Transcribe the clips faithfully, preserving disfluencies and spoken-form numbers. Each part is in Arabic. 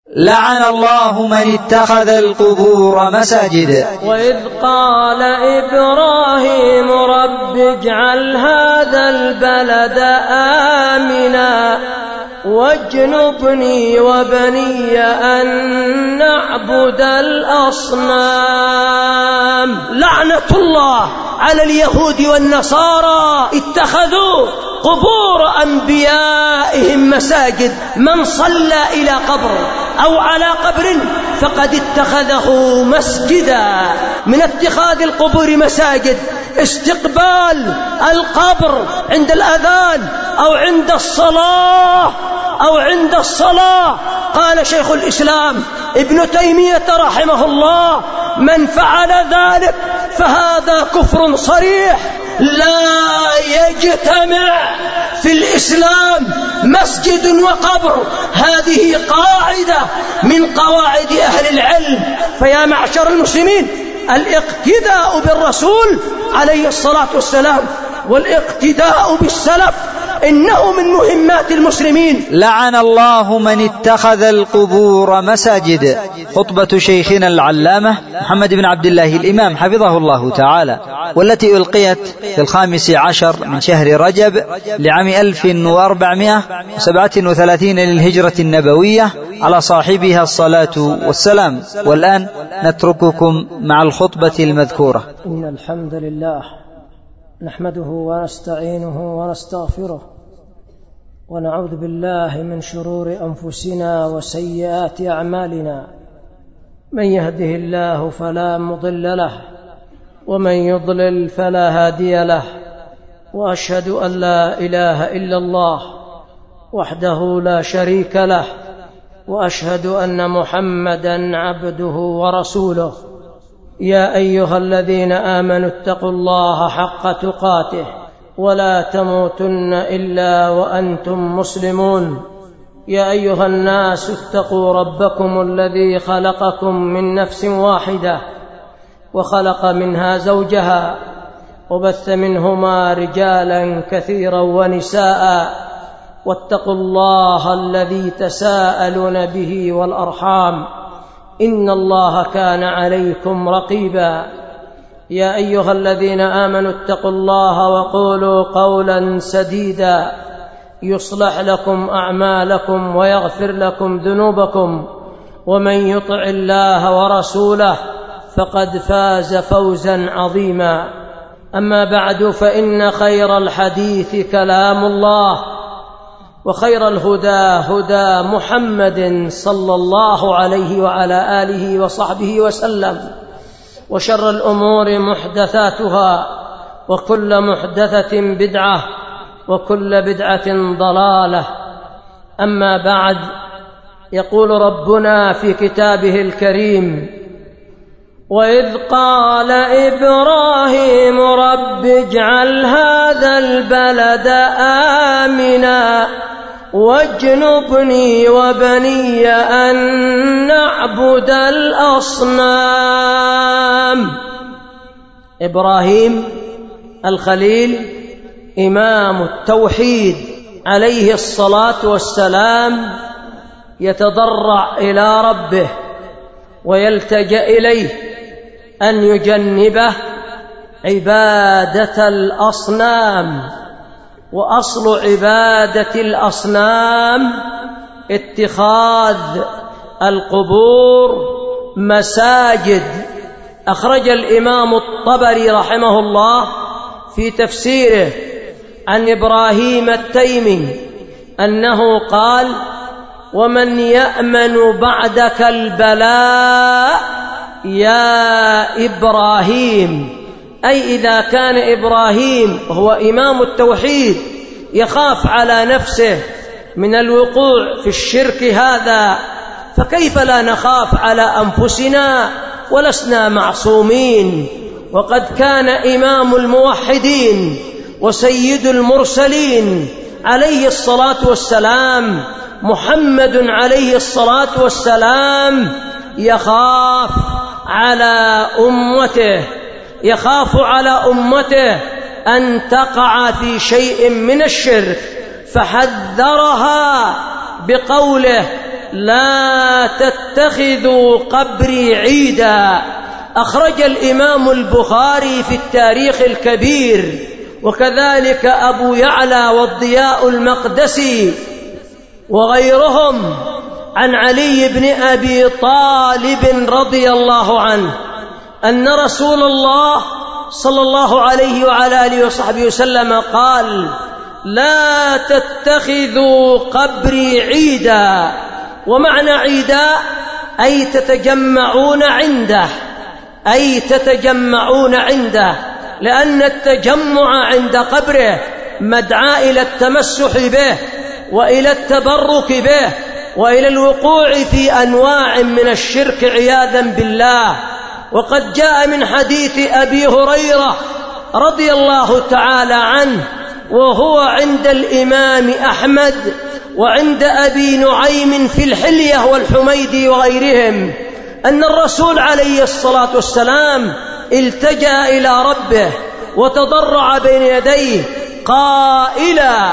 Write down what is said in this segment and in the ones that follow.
لعن الله من اتخذ القبور مساجد. وإذ قال إبراهيم رب اجعل هذا البلد آمنا واجنبني وبني أن نعبد الأصنام. لعنة الله على اليهود والنصارى، اتخذوا قبور أنبيائهم مساجد. من صلى إلى قبر أو على قبر فقد اتخذه مسجدا. من اتخاذ القبور مساجد استقبال القبر عند الأذان أو عند الصلاة أو عند الصلاة. قال شيخ الإسلام ابن تيمية رحمه الله: من فعل ذلك فهذا كفر صريح لا يجتمع في الإسلام مسجد وقبر. هذه قاعدة من قواعد أهل العلم. فيا معشر المسلمين، الاقتداء بالرسول عليه الصلاة والسلام والاقتداء بالسلف إنه من مهمات المسلمين. لعن الله من اتخذ القبور مساجد. خطبة شيخنا العلامة محمد بن عبد الله الإمام حفظه الله تعالى، والتي ألقيت في الخامس عشر من شهر رجب لعام ألف وأربعمائة وسبعة وثلاثين للهجرة النبوية، على صاحبها الصلاة والسلام. والآن نترككم مع الخطبة المذكورة. إن الحمد لله نحمده ونستعينه ونستغفره ونعوذ بالله من شرور أنفسنا وسيئات أعمالنا. من يهده الله فلا مضل له ومن يضلل فلا هادي له. وأشهد أن لا إله إلا الله وحده لا شريك له، وأشهد أن محمدا عبده ورسوله. يا أيها الذين آمنوا اتقوا الله حق تقاته ولا تموتن إلا وأنتم مسلمون. يا أيها الناس اتقوا ربكم الذي خلقكم من نفس واحدة وخلق منها زوجها وبث منهما رجالا كثيرا ونساء. واتقوا الله الذي تساءلون به والأرحام إن الله كان عليكم رقيبا. يا أيها الذين آمنوا اتقوا الله وقولوا قولا سديدا يصلح لكم أعمالكم ويغفر لكم ذنوبكم، ومن يطع الله ورسوله فقد فاز فوزا عظيما. أما بعد، فإن خير الحديث كلام الله، وخير الهدى هدى محمد صلى الله عليه وعلى آله وصحبه وسلم، وشر الأمور محدثاتها، وكل محدثة بدعة، وكل بدعة ضلالة. أما بعد، يقول ربنا في كتابه الكريم: وإذ قال إبراهيم رب اجعل هذا البلد آمنا واجنبني وبني أن نعبد الأصنام. إبراهيم الخليل إمام التوحيد عليه الصلاة والسلام يتضرع إلى ربه ويلتجأ إليه أن يجنبه عبادة الأصنام. وأصل عبادة الأصنام اتخاذ القبور مساجد. أخرج الإمام الطبري رحمه الله في تفسيره عن إبراهيم التيمي أنه قال: ومن يأمن بعدك البلاء يا إبراهيم، أي إذا كان إبراهيم هو إمام التوحيد يخاف على نفسه من الوقوع في الشرك هذا، فكيف لا نخاف على أنفسنا؟ ولسنا معصومين. وقد كان إمام الموحدين وسيد المرسلين عليه الصلاة والسلام محمد عليه الصلاة والسلام يخاف على أمته يخاف على أمته أن تقع في شيء من الشرك، فحذرها بقوله: لا تتخذوا قبري عيدا. أخرج الإمام البخاري في التاريخ الكبير، وكذلك أبو يعلى والضياء المقدسي وغيرهم عن علي بن أبي طالب رضي الله عنه أن رسول الله صلى الله عليه وعلى آله وصحبه وسلم قال: لا تتخذوا قبري عيدا. ومعنى عيدا أي تتجمعون عنده، أي تتجمعون عنده، لأن التجمع عند قبره مدعاة إلى التمسح به وإلى التبرك به وإلى الوقوع في أنواع من الشرك عياذا بالله. وقد جاء من حديث أبي هريرة رضي الله تعالى عنه، وهو عند الإمام أحمد وعند أبي نعيم في الحلية والحميدي وغيرهم، أن الرسول عليه الصلاة والسلام التجأ إلى ربه وتضرع بين يديه قائلا: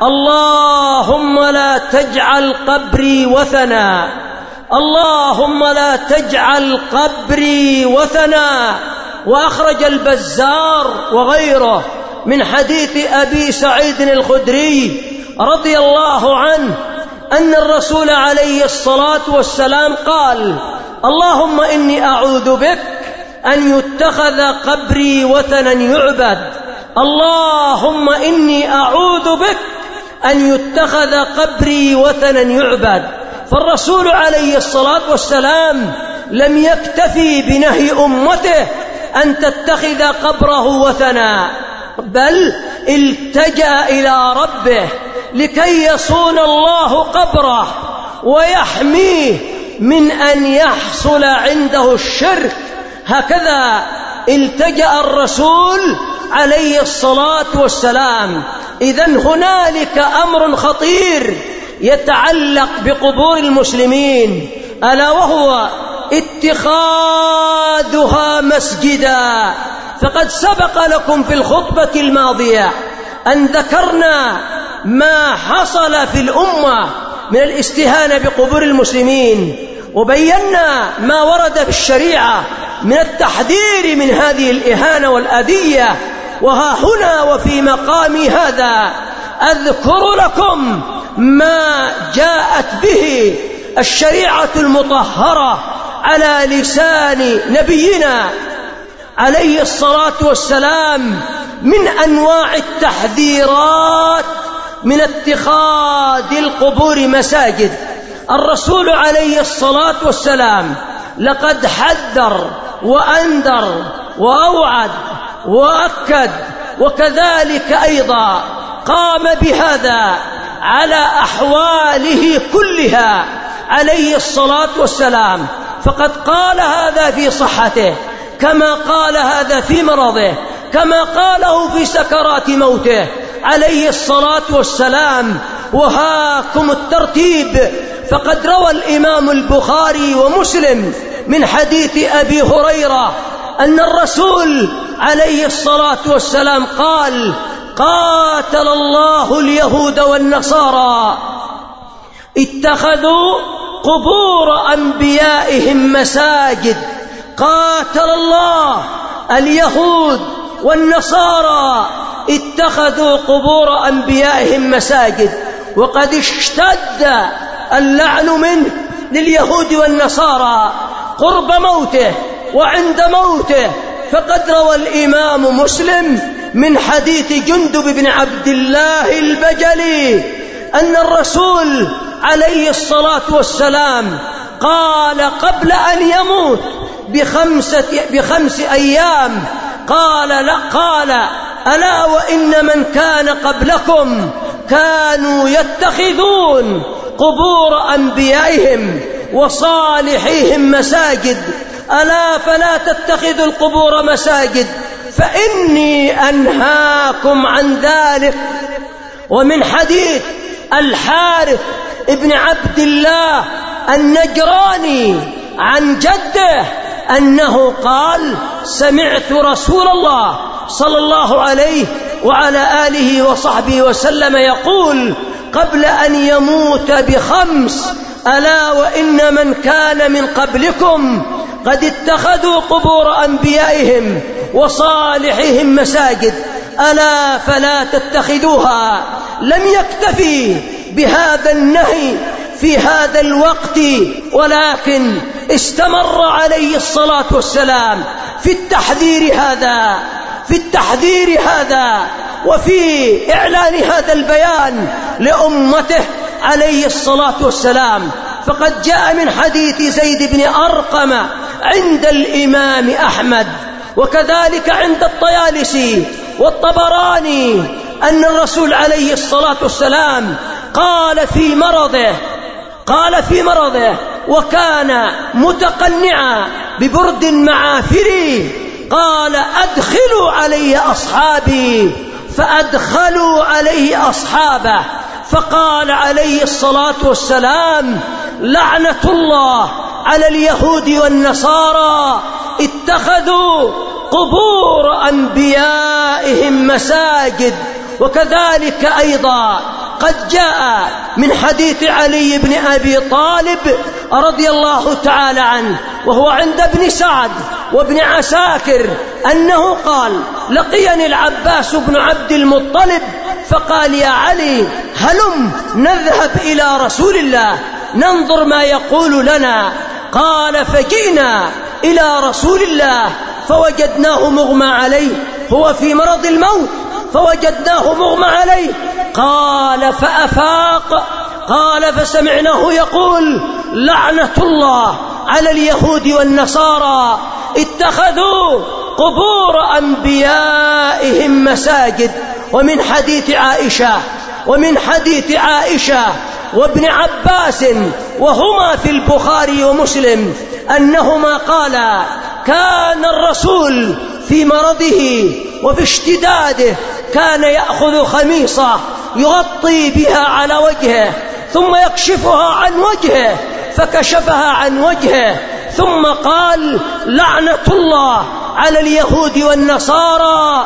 اللهم لا تجعل قبري وثنا، اللهم لا تجعل قبري وثنا. وأخرج البزار وغيره من حديث أبي سعيد الخدري رضي الله عنه أن الرسول عليه الصلاة والسلام قال: اللهم إني أعوذ بك أن يتخذ قبري وثنا يعبد، اللهم إني أعوذ بك أن يتخذ قبري وثنا يعبد. فالرسول عليه الصلاة والسلام لم يكتفي بنهي أمته أن تتخذ قبره وثنا، بل التجأ إلى ربه لكي يصون الله قبره ويحميه من أن يحصل عنده الشرك. هكذا التجأ الرسول عليه الصلاة والسلام. إذن هنالك أمر خطير يتعلق بقبور المسلمين، ألا وهو اتخاذها مسجدا. فقد سبق لكم في الخطبة الماضية أن ذكرنا ما حصل في الأمة من الاستهانة بقبور المسلمين، وبينا ما ورد في الشريعة من التحذير من هذه الإهانة والأذية. وها هنا وفي مقامي هذا أذكر لكم ما جاءت به الشريعة المطهرة على لسان نبينا عليه الصلاة والسلام من أنواع التحذيرات من اتخاذ القبور مساجد. الرسول عليه الصلاة والسلام لقد حذر وأنذر وأوعد وأكد، وكذلك أيضا قام بهذا على أحواله كلها عليه الصلاة والسلام. فقد قال هذا في صحته، كما قال هذا في مرضه، كما قاله في سكرات موته عليه الصلاة والسلام. وهاكم الترتيب. فقد روى الإمام البخاري ومسلم من حديث أبي هريرة أن الرسول عليه الصلاة والسلام قال: قاتل الله اليهود والنصارى اتخذوا قبور أنبيائهم مساجد. قاتل الله اليهود والنصارى اتخذوا قبور أنبيائهم مساجد. وقد اشتد اللعن منه لليهود والنصارى قرب موته وعند موته. فقد روى الإمام مسلم من حديث جندب بن عبد الله البجلي أن الرسول عليه الصلاة والسلام قال قبل أن يموت بخمسة بخمس أيام قال لا قال ألا وإن من كان قبلكم كانوا يتخذون قبور أنبيائهم وصالحيهم مساجد، ألا فلا تتخذوا القبور مساجد فإني أنهاكم عن ذلك. ومن حديث الحارث ابن عبد الله النجراني عن جده أنه قال: سمعت رسول الله صلى الله عليه وعلى آله وصحبه وسلم يقول قبل أن يموت بخمس: ألا وإن من كان من قبلكم قد اتخذوا قبور أنبيائهم وصالحهم مساجد ألا فلا تتخذوها. لم يكتفي بهذا النهي في هذا الوقت، ولكن استمر عليه الصلاة والسلام في التحذير هذا في التحذير هذا وفي إعلان هذا البيان لأمته عليه الصلاة والسلام. فقد جاء من حديث زيد بن أرقم عند الإمام أحمد وكذلك عند الطيالسي والطبراني أن الرسول عليه الصلاة والسلام قال في مرضه قال في مرضه وكان متقنعا ببرد معافري، قال أدخلوا علي أصحابي، فأدخلوا عليه أصحابه، فقال عليه الصلاة والسلام لعنة الله على اليهود والنصارى اتخذوا قبور أنبيائهم مساجد. وكذلك أيضا قد جاء من حديث علي بن أبي طالب رضي الله تعالى عنه وهو عند ابن سعد وابن عساكر أنه قال لقيني العباس بن عبد المطلب فقال يا علي هلم نذهب إلى رسول الله ننظر ما يقول لنا. قال فجئنا إلى رسول الله فوجدناه مغمى عليه، هو في مرض الموت فوجدناه مغمى عليه. قال فأفاق، قال فسمعناه يقول لعنة الله على اليهود والنصارى اتخذوا قبور أنبيائهم مساجد. ومن حديث عائشة ومن حديث عائشة وابن عباس وهما في البخاري ومسلم أنهما قالا كان الرسول في مرضه وفي اشتداده كان يأخذ خميصة يغطي بها على وجهه ثم يكشفها عن وجهه، فكشفها عن وجهه ثم قال لعنة الله على اليهود والنصارى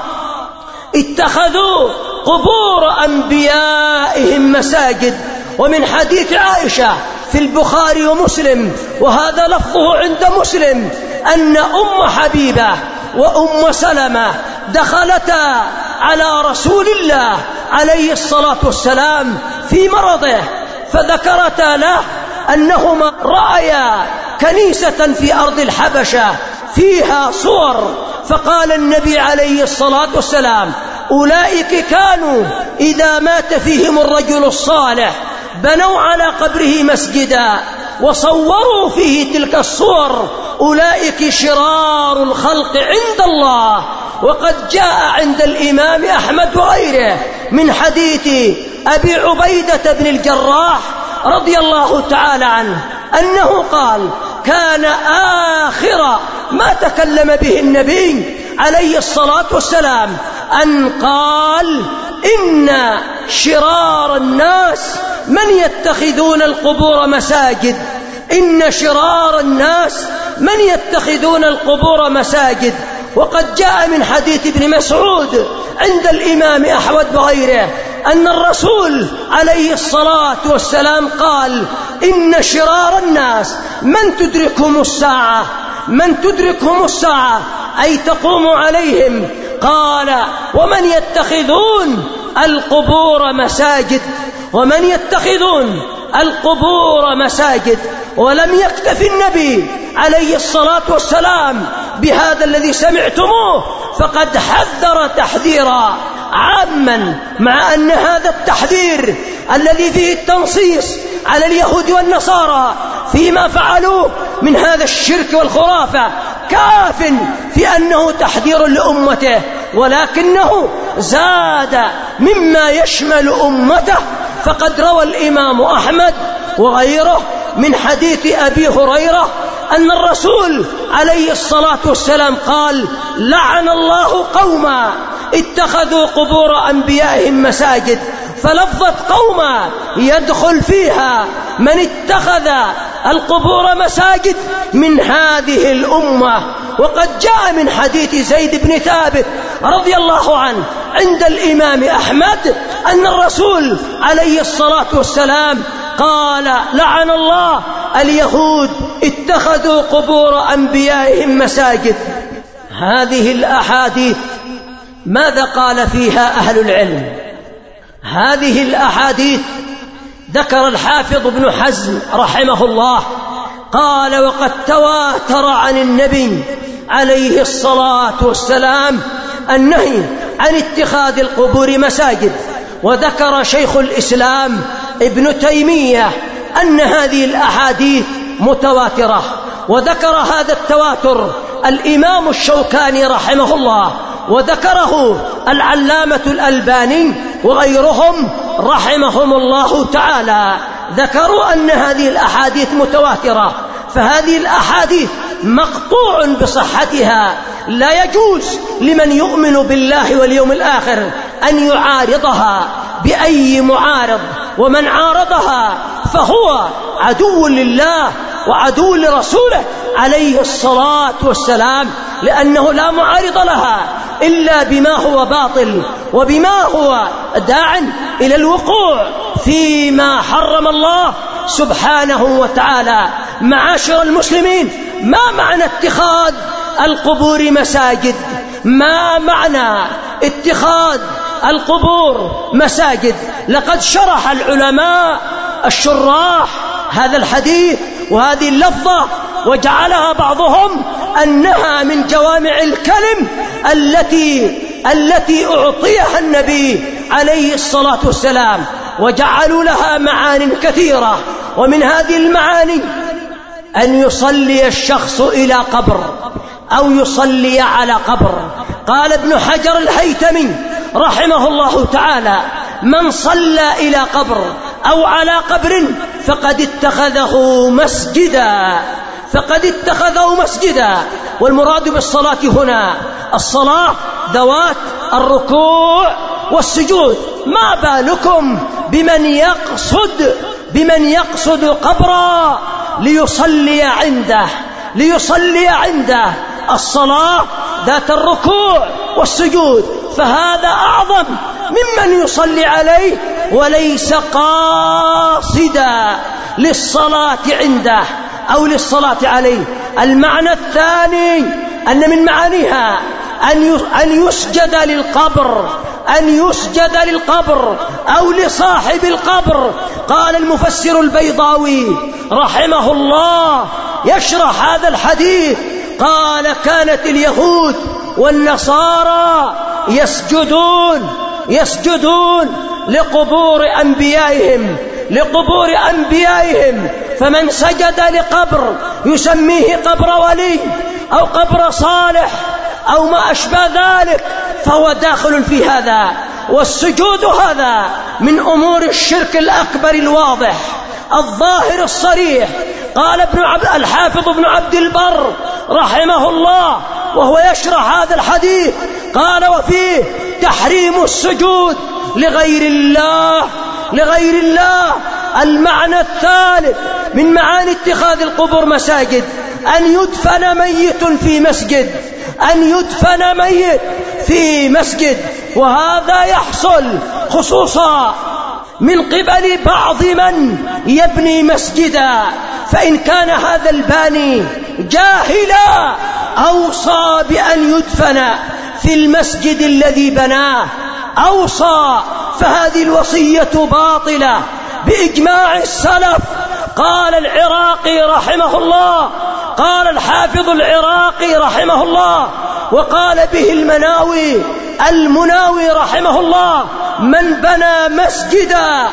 اتخذوا قبور أنبيائهم مساجد. ومن حديث عائشة في البخاري ومسلم وهذا لفظه عند مسلم أن أم حبيبة وأم سلمة دخلتا على رسول الله عليه الصلاة والسلام في مرضه فذكرتا له أنهما رأيا كنيسة في أرض الحبشة فيها صور، فقال النبي عليه الصلاة والسلام أولئك كانوا إذا مات فيهم الرجل الصالح بنوا على قبره مسجدا وصوروا فيه تلك الصور، أولئك شرار الخلق عند الله. وقد جاء عند الإمام أحمد وغيره من حديث أبي عبيدة بن الجراح رضي الله تعالى عنه أنه قال كان آخر ما تكلم به النبي عليه الصلاة والسلام أن قال إن شرار الناس من يتخذون القبور مساجد، إن شرار الناس من يتخذون القبور مساجد. وقد جاء من حديث ابن مسعود عند الإمام أحمد وغيره أن الرسول عليه الصلاة والسلام قال إن شرار الناس من تدركهم الساعة من تدركهم الساعة أي تقوم عليهم. قال ومن يتخذون القبور مساجد ومن يتخذون القبور مساجد. ولم يكتف النبي عليه الصلاة والسلام بهذا الذي سمعتموه، فقد حذر تحذيرا عاما، مع أن هذا التحذير الذي فيه التنصيص على اليهود والنصارى فيما فعلوه من هذا الشرك والخرافة كاف في أنه تحذير لأمته، ولكنه زاد مما يشمل أمته. فقد روى الإمام أحمد وغيره من حديث أبي هريرة أن الرسول عليه الصلاة والسلام قال لعن الله قوما اتخذوا قبور أنبيائهم مساجد. فلفظة قوما يدخل فيها من اتخذ القبور مساجد من هذه الأمة. وقد جاء من حديث زيد بن ثابت رضي الله عنه عند الإمام أحمد أن الرسول عليه الصلاة والسلام قال لعن الله اليهود اتخذوا قبور أنبيائهم مساجد. هذه الأحاديث ماذا قال فيها أهل العلم؟ هذه الأحاديث ذكر الحافظ ابن حزم رحمه الله قال: وقد تواتر عن النبي عليه الصلاة والسلام النهي عن اتخاذ القبور مساجد. وذكر شيخ الإسلام ابن تيمية أن هذه الأحاديث متواترة، وذكر هذا التواتر الإمام الشوكاني رحمه الله، وذكره العلامة الألباني وغيرهم رحمهم الله تعالى، ذكروا أن هذه الأحاديث متواترة. فهذه الأحاديث مقطوع بصحتها، لا يجوز لمن يؤمن بالله واليوم الآخر أن يعارضها بأي معارض، ومن عارضها فهو عدو لله وعدو لرسوله عليه الصلاة والسلام، لأنه لا معارض لها إلا بما هو باطل وبما هو داع إلى الوقوع فيما حرم الله سبحانه وتعالى. معاشر المسلمين، ما معنى اتخاذ القبور مساجد؟ ما معنى اتخاذ القبور مساجد؟ لقد شرح العلماء الشراح هذا الحديث وهذه اللفظة، وجعلها بعضهم أنها من جوامع الكلم التي التي أعطيها النبي عليه الصلاة والسلام، وجعلوا لها معان كثيرة. ومن هذه المعاني أن يصلي الشخص إلى قبر أو يصلي على قبر. قال ابن حجر الهيثمي رحمه الله تعالى: من صلى إلى قبر أو على قبر فقد اتخذه مسجدا، فقد اتخذه مسجدا. والمراد بالصلاة هنا الصلاة ذوات الركوع والسجود. ما بالكم بمن يقصد بمن يقصد قبرا ليصلي عنده ليصلي عنده الصلاة ذات الركوع والسجود، فهذا أعظم ممن يصلي عليه وليس قاصدا للصلاة عنده أو للصلاة عليه. المعنى الثاني أن من معانيها أن يسجد للقبر أن يسجد للقبر أو لصاحب القبر. قال المفسر البيضاوي رحمه الله يشرح هذا الحديث، قال: كانت اليهود والنصارى يسجدون يسجدون لقبور أنبيائهم لقبور أنبيائهم فمن سجد لقبر يسميه قبر ولي أو قبر صالح أو ما أشبه ذلك فهو داخل في هذا. والسجود هذا من أمور الشرك الأكبر الواضح الظاهر الصريح. قال ابن عبد الحافظ ابن عبد البر رحمه الله وهو يشرح هذا الحديث، قال: وفيه تحريم السجود لغير الله لغير الله. المعنى الثالث من معاني اتخاذ القبور مساجد أن يدفن ميت في مسجد أن يدفن ميت في مسجد وهذا يحصل خصوصا من قبل بعض من يبني مسجدا، فإن كان هذا الباني جاهلا أوصى بأن يدفن في المسجد الذي بناه أوصى، فهذه الوصية باطلة بإجماع السلف. قال العراقي رحمه الله قال الحافظ العراقي رحمه الله وقال به المناوي المناوي رحمه الله: من بنى مسجدا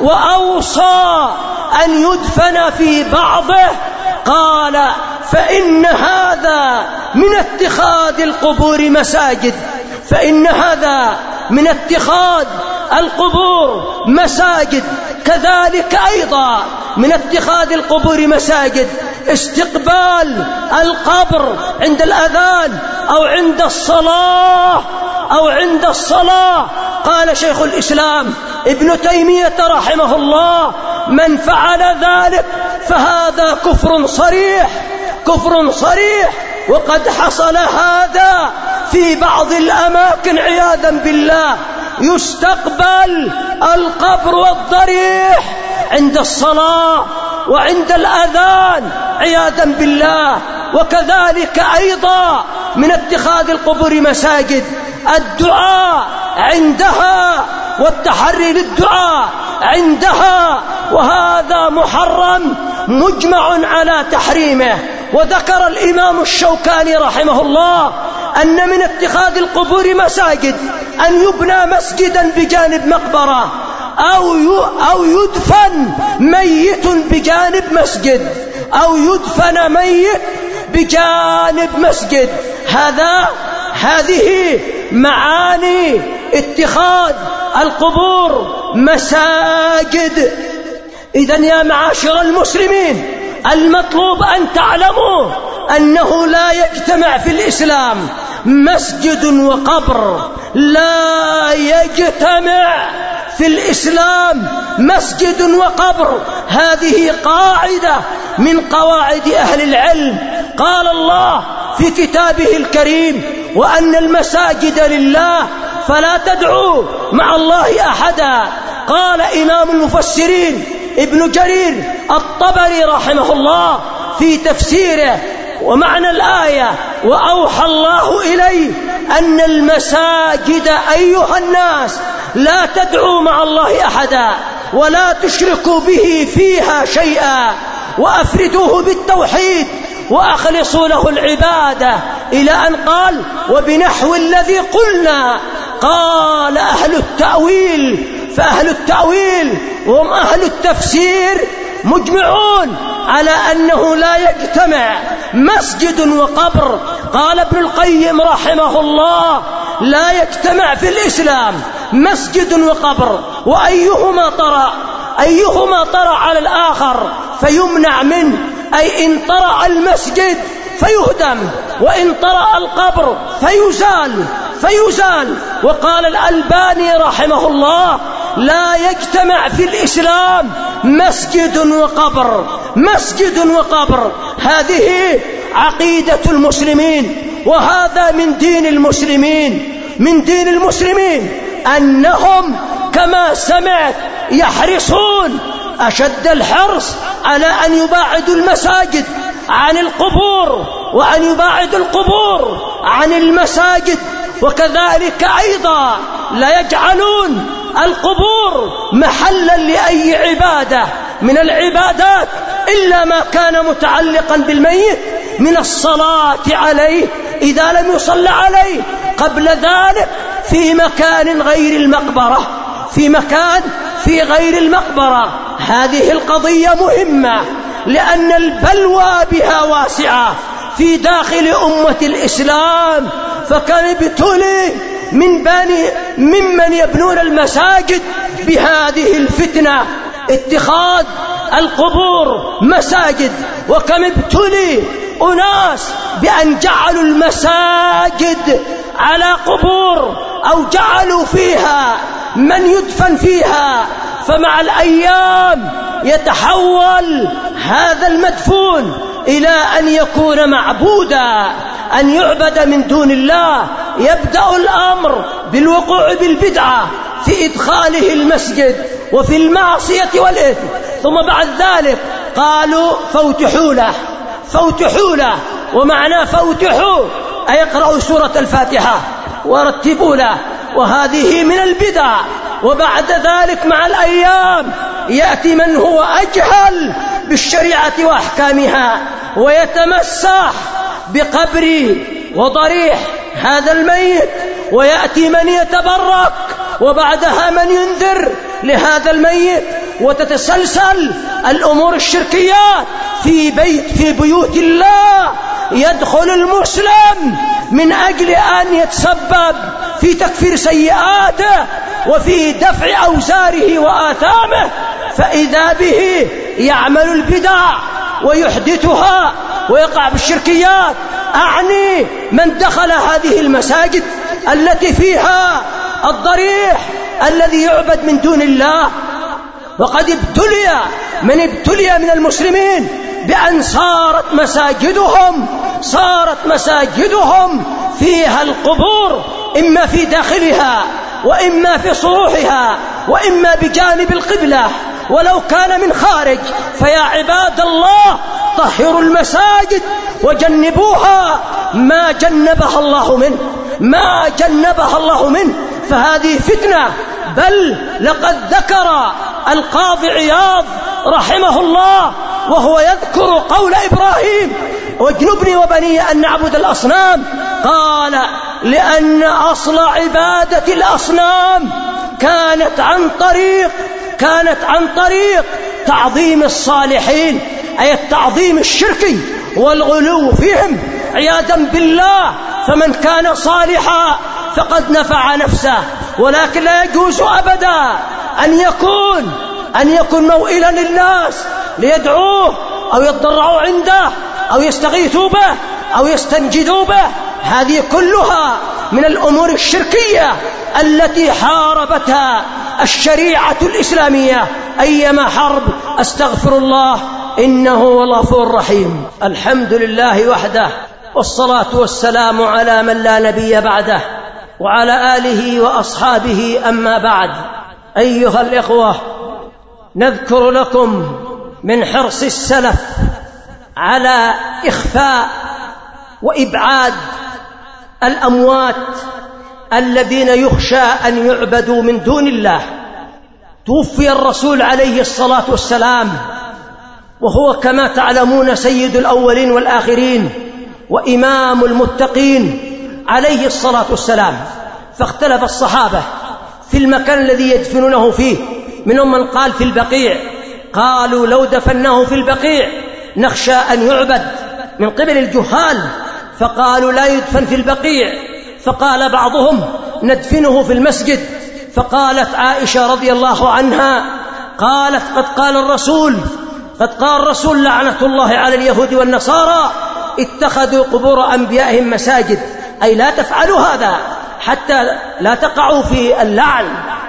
وأوصى أن يدفن في بعضه قال فإن هذا من اتخاذ القبور مساجد فإن هذا من اتخاذ القبور مساجد. كذلك أيضا من اتخاذ القبور مساجد استقبال القبر عند الأذان أو عند الصلاة أو عند الصلاة. قال شيخ الإسلام ابن تيمية رحمه الله: من فعل ذلك فهذا كفر صريح كفر صريح وقد حصل هذا في بعض الأماكن عياذا بالله، يستقبل القبر والضريح عند الصلاة وعند الأذان عياذا بالله. وكذلك أيضا من اتخاذ القبور مساجد الدعاء عندها والتحري للدعاء عندها، وهذا محرم مجمع على تحريمه. وذكر الإمام الشوكاني رحمه الله أن من اتخاذ القبور مساجد أن يبنى مسجدا بجانب مقبرة أو أو يدفن ميت بجانب مسجد أو يدفن ميت بجانب مسجد. هذا هذه معاني اتخاذ القبور مساجد. إذن يا معاشر المسلمين، المطلوب أن تعلموا أنه لا يجتمع في الإسلام مسجد وقبر، لا يجتمع في الإسلام مسجد وقبر. هذه قاعدة من قواعد أهل العلم. قال الله في كتابه الكريم: وأن المساجد لله فلا تدعوا مع الله أحدا. قال إمام المفسرين ابن جرير الطبري رحمه الله في تفسيره ومعنى الآية: وأوحى الله إليه أن المساجد أيها الناس لا تدعوا مع الله أحدا ولا تشركوا به فيها شيئا وأفردوه بالتوحيد وأخلصوا له العبادة، إلى أن قال: وبنحو الذي قلنا. قال أهل التأويل، فأهل التأويل وهم أهل التفسير مجمعون على أنه لا يجتمع مسجد وقبر. قال ابن القيم رحمه الله: لا يجتمع في الإسلام مسجد وقبر، وأيهما طرأ أيهما طرأ على الآخر فيمنع منه، أي إن طرأ المسجد فيهدم، وإن طرأ القبر فيزال فيزال. وقال الألباني رحمه الله: لا يجتمع في الإسلام مسجد وقبر، مسجد وقبر. هذه عقيدة المسلمين، وهذا من دين المسلمين. من دين المسلمين أنهم كما سمعت يحرصون أشد الحرص على أن يباعدوا المساجد عن القبور، وأن يباعدوا القبور عن المساجد. وكذلك أيضا لا يجعلون القبور محلا لأي عبادة من العبادات إلا ما كان متعلقا بالميت من الصلاة عليه إذا لم يصل عليه قبل ذلك في مكان غير المقبرة، في مكان في غير المقبرة. هذه القضية مهمة لأن البلوى بها واسعة في داخل أمة الإسلام. فكان ابتلي من بني ممن يبنون المساجد بهذه الفتنة، اتخاذ القبور مساجد. وكم ابتلي أناس بأن جعلوا المساجد على قبور أو جعلوا فيها من يدفن فيها، فمع الأيام يتحول هذا المدفون إلى أن يكون معبودا، أن يعبد من دون الله. يبدأ الأمر بالوقوع بالبدعة في إدخاله المسجد وفي المعصية والإثم، ثم بعد ذلك قالوا فوتحوا له فوتحوا له ومعنى فوتحوا أي اقرأوا سورة الفاتحة ورتبوا له، وهذه من البدع. وبعد ذلك مع الأيام يأتي من هو أجهل بالشريعة وأحكامها ويتمسح بقبر وضريح هذا الميت، ويأتي من يتبرك، وبعدها من ينذر لهذا الميت، وتتسلسل الأمور الشركيات في بيت في بيوت الله. يدخل المسلم من أجل أن يتسبب في تكفير سيئاته وفي دفع أوزاره وآثامه، فإذا به يعمل البدع ويحدثها ويقع بالشركيات. أعني من دخل هذه المساجد التي فيها الضريح الذي يعبد من دون الله. وقد ابتلي من ابتلي من المسلمين بأن صارت مساجدهم صارت مساجدهم فيها القبور، إما في داخلها وإما في صروحها، وإما بجانب القبلة ولو كان من خارج. فيا عباد الله طهروا المساجد وجنبوها ما جنبها الله منه، ما جنبها الله منه، فهذه فتنة. بل لقد ذكر القاضي عياض رحمه الله وهو يذكر قول إبراهيم واجنبني وبني أن نعبد الأصنام، قال لأن أصل عبادة الأصنام كانت عن طريق كانت عن طريق تعظيم الصالحين، أي التعظيم الشركي والغلو فيهم عياذا بالله. فمن كان صالحا فقد نفع نفسه، ولكن لا يجوز أبدا أن يكون أن يكون موئلا للناس ليدعوه أو يتضرعوا عنده أو يستغيثوا به أو يستنجدوا به. هذه كلها من الأمور الشركية التي حاربتها الشريعة الإسلامية أيما حرب. أستغفر الله إنه هو الغفور الرحيم. الحمد لله وحده، والصلاة والسلام على من لا نبي بعده وعلى آله وأصحابه. أما بعد، أيها الإخوة، نذكر لكم من حرص السلف على إخفاء وإبعاد الأموات الذين يخشى أن يعبدوا من دون الله. توفي الرسول عليه الصلاة والسلام وهو كما تعلمون سيد الأولين والآخرين وإمام المتقين عليه الصلاة والسلام، فاختلف الصحابة في المكان الذي يدفنونه فيه. منهم من قال في البقيع، قالوا لو دفناه في البقيع نخشى أن يعبد من قبل الجهال، فقالوا لا يدفن في البقيع. فقال بعضهم ندفنه في المسجد. فقالت عائشة رضي الله عنها قالت قد قال الرسول قد قال الرسول لعنة الله على اليهود والنصارى اتخذوا قبور أنبيائهم مساجد، أي لا تفعلوا هذا حتى لا تقعوا في اللعن،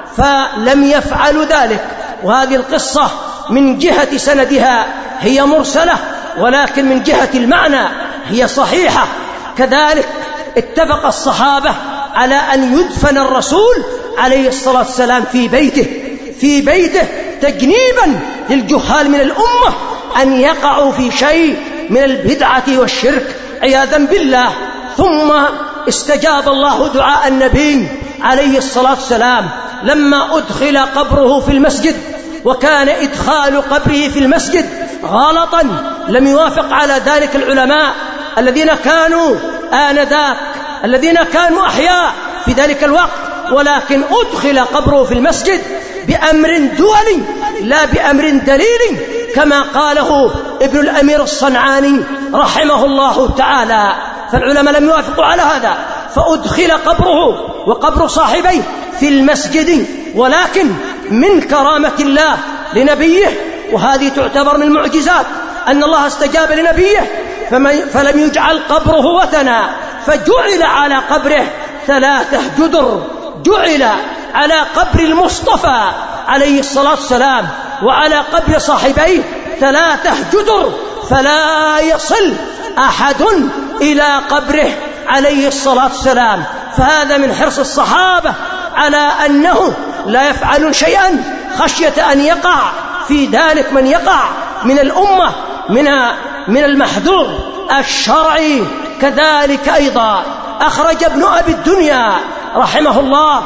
فلم يفعلوا ذلك. وهذه القصة من جهة سندها هي مرسلة، ولكن من جهة المعنى هي صحيحة. كذلك اتفق الصحابة على أن يدفن الرسول عليه الصلاة والسلام في بيته في بيته تجنيبا للجهال من الأمة أن يقعوا في شيء من البدعة والشرك عياذا بالله. ثم استجاب الله دعاء النبي عليه الصلاة والسلام لما أدخل قبره في المسجد، وكان إدخال قبره في المسجد غلطا لم يوافق على ذلك العلماء الذين كانوا آنذاك الذين كانوا أحياء في ذلك الوقت، ولكن أدخل قبره في المسجد بأمر دولي لا بأمر دليل كما قاله ابن الأمير الصنعاني رحمه الله تعالى. فالعلماء لم يوافقوا على هذا، فأدخل قبره وقبر صاحبيه في المسجد، ولكن من كرامة الله لنبيه، وهذه تعتبر من المعجزات أن الله استجاب لنبيه، فلم يجعل قبره وثنا، فجعل على قبره ثلاثة جدر، جعل على قبر المصطفى عليه الصلاة والسلام وعلى قبر صاحبيه ثلاثة جدر، فلا يصل أحد إلى قبره عليه الصلاة والسلام. فهذا من حرص الصحابة على أنه لا يفعلون شيئا خشية أن يقع في ذلك من يقع من الأمة من من المحذور الشرعي. كذلك أيضا أخرج ابن أبي الدنيا رحمه الله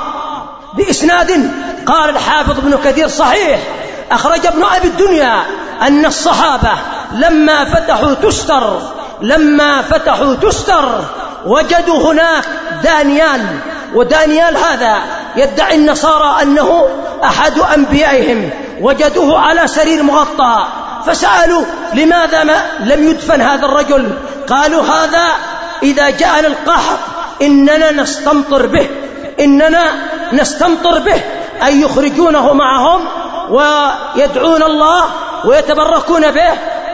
بإسناد قال الحافظ ابن كثير صحيح، أخرج ابن أبي الدنيا أن الصحابة لما فتحوا تستر لما فتحوا تستر وجدوا هناك دانيال، ودانيال هذا يدعي النصارى أنه أحد أنبيائهم، وجدوه على سرير مغطى، فسألوا لماذا ما لم يدفن هذا الرجل؟ قالوا هذا إذا جاءنا القحط إننا نستمطر به إننا نستمطر به أي يخرجونه معهم ويدعون الله ويتبركون به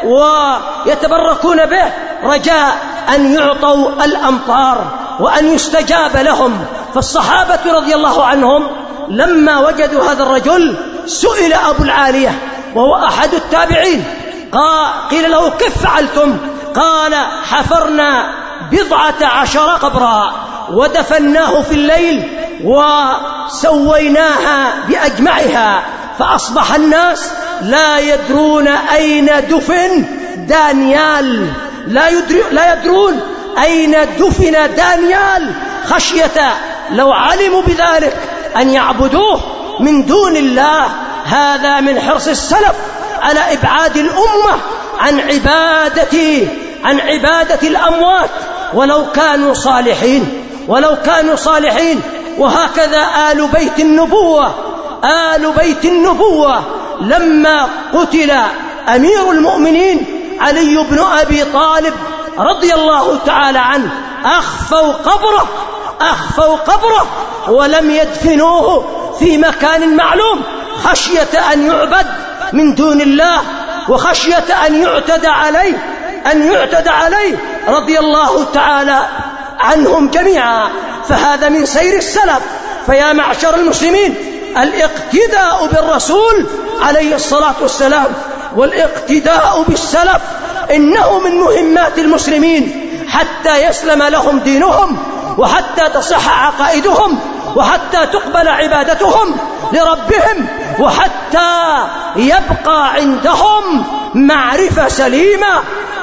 ويتبركون به رجاء أن يعطوا الأمطار وأن يستجاب لهم. فالصحابة رضي الله عنهم لما وجدوا هذا الرجل سئل أبو العالية وهو أحد التابعين، قيل له كيف فعلتم؟ قال حفرنا بضعة عشر قبرا ودفناه في الليل وسويناها بأجمعها، فأصبح الناس لا يدرون أين دفن دانيال، لا, لا يدرون أين دفن دانيال، خشية لو علموا بذلك أن يعبدوه من دون الله. هذا من حرص السلف على إبعاد الأمة عن عبادة عن عبادة الأموات ولو كانوا صالحين ولو كانوا صالحين. وهكذا آل بيت النبوة آل بيت النبوة لما قتل أمير المؤمنين علي بن أبي طالب رضي الله تعالى عنه أخفوا قبره أخفوا قبره ولم يدفنوه في مكان معلوم، خشية أن يعبد من دون الله وخشية أن يعتدى عليه أن يعتدى عليه رضي الله تعالى عنهم جميعا. فهذا من سير السلف. فيا معشر المسلمين، الاقتداء بالرسول عليه الصلاة والسلام والاقتداء بالسلف إنه من مهمات المسلمين حتى يسلم لهم دينهم، وحتى تصح عقائدهم، وحتى تقبل عبادتهم لربهم، وحتى يبقى عندهم معرفة سليمة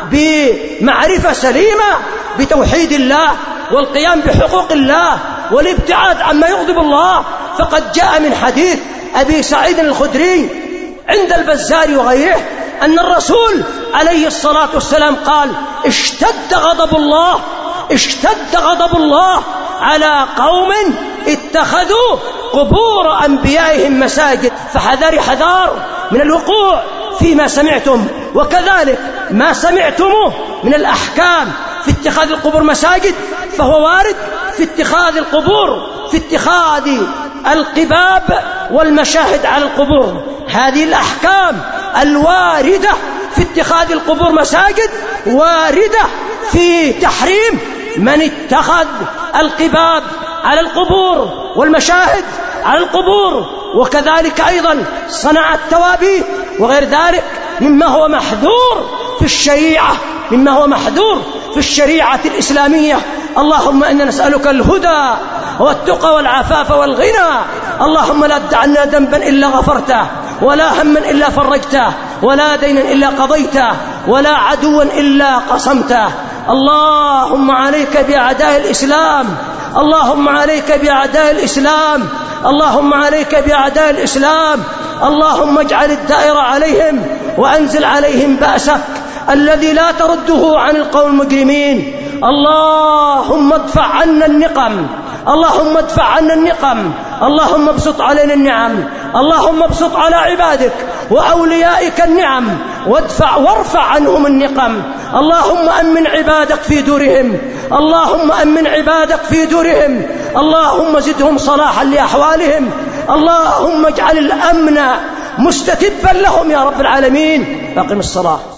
بمعرفة سليمة بتوحيد الله والقيام بحقوق الله والابتعاد عما يغضب الله. فقد جاء من حديث أبي سعيد الخدري عند البزار وغيره أن الرسول عليه الصلاة والسلام قال: اشتد غضب الله اشتد غضب الله على قوم اتخذوا قبور أنبيائهم مساجد. فحذر حذار من الوقوع فيما سمعتم، وكذلك ما سمعتموه من الأحكام في اتخاذ القبور مساجد فهو وارد في اتخاذ القبور في اتخاذ القباب والمشاهد على القبور. هذه الأحكام الواردة في اتخاذ القبور مساجد واردة في تحريم من اتخذ القباب على القبور والمشاهد على القبور، وكذلك أيضا صنع التوابيت وغير ذلك مما هو محذور في الشريعة مما هو محذور في الشريعة الإسلامية. اللهم إنا نسألك الهدى والتقى والعفاف والغنى. اللهم لا تدع عنا ذنبا إلا غفرته، ولا هما إلا فرجته، ولا دينا إلا قضيته، ولا عدوا إلا قصمته. اللهم عليك بأعداء الإسلام اللهم عليك بأعداء الإسلام اللهم عليك بأعداء الإسلام اللهم اجعل الدائرة عليهم وأنزل عليهم بأسك الذي لا ترده عن القوم المجرمين. اللهم ادفع عنا النقم اللهم ادفع عنا النقم اللهم ابسط علينا النعم اللهم ابسط على عبادك وأوليائك النعم وادفع وارفع عنهم النقم. اللهم أمن عبادك في دورهم اللهم أمن عبادك في دورهم اللهم زدهم صلاحا لأحوالهم. اللهم اجعل الأمن مستتبا لهم يا رب العالمين. أقم الصلاة.